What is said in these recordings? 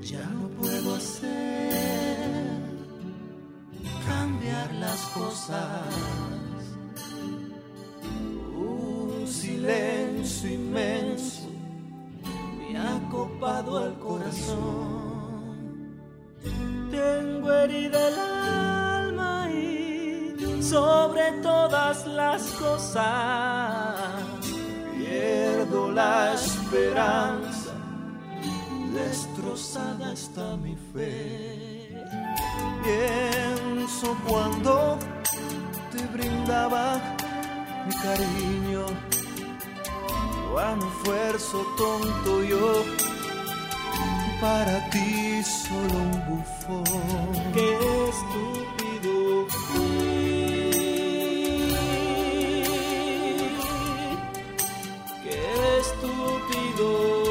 Ya no puedo hacer cambiar las cosas. Un silencio inmenso me ha copado el corazón. Tengo herida el alma y sobre todas las cosas pierdo la esperanza, destrozada está mi fe. Pienso cuando te brindaba mi cariño, cuán esfuerzo tonto yo, para ti solo un bufón. Qué estúpido fui, qué estúpido.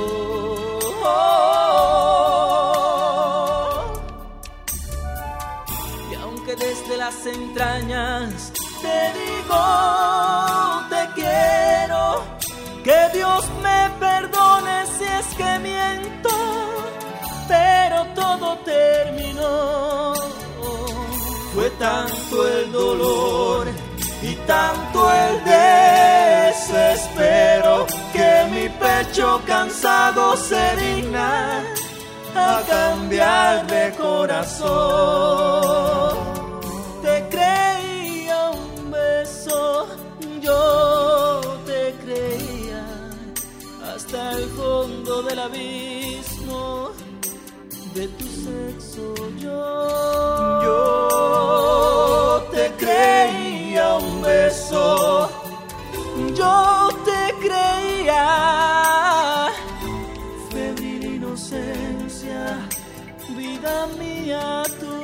Y aunque desde las entrañas te digo te quiero, que Dios me perdone si es que miento, pero todo terminó. Fue tanto el dolor y tanto el desespero que mi pecho cansado se digna a cambiar de corazón. Te creía un beso, yo te creía hasta el fondo del abismo de tu sexo. Yo te creía un beso, yo te creía. Febril inocencia, vida mía, tú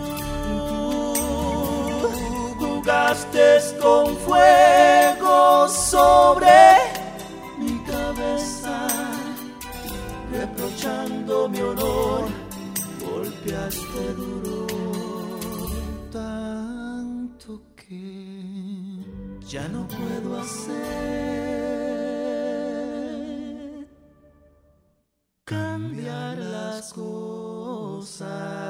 jugaste con fuego sobre mi cabeza, reprochando mi honor, golpeaste duro tanto que ya no puedo hacer cambiar las cosas.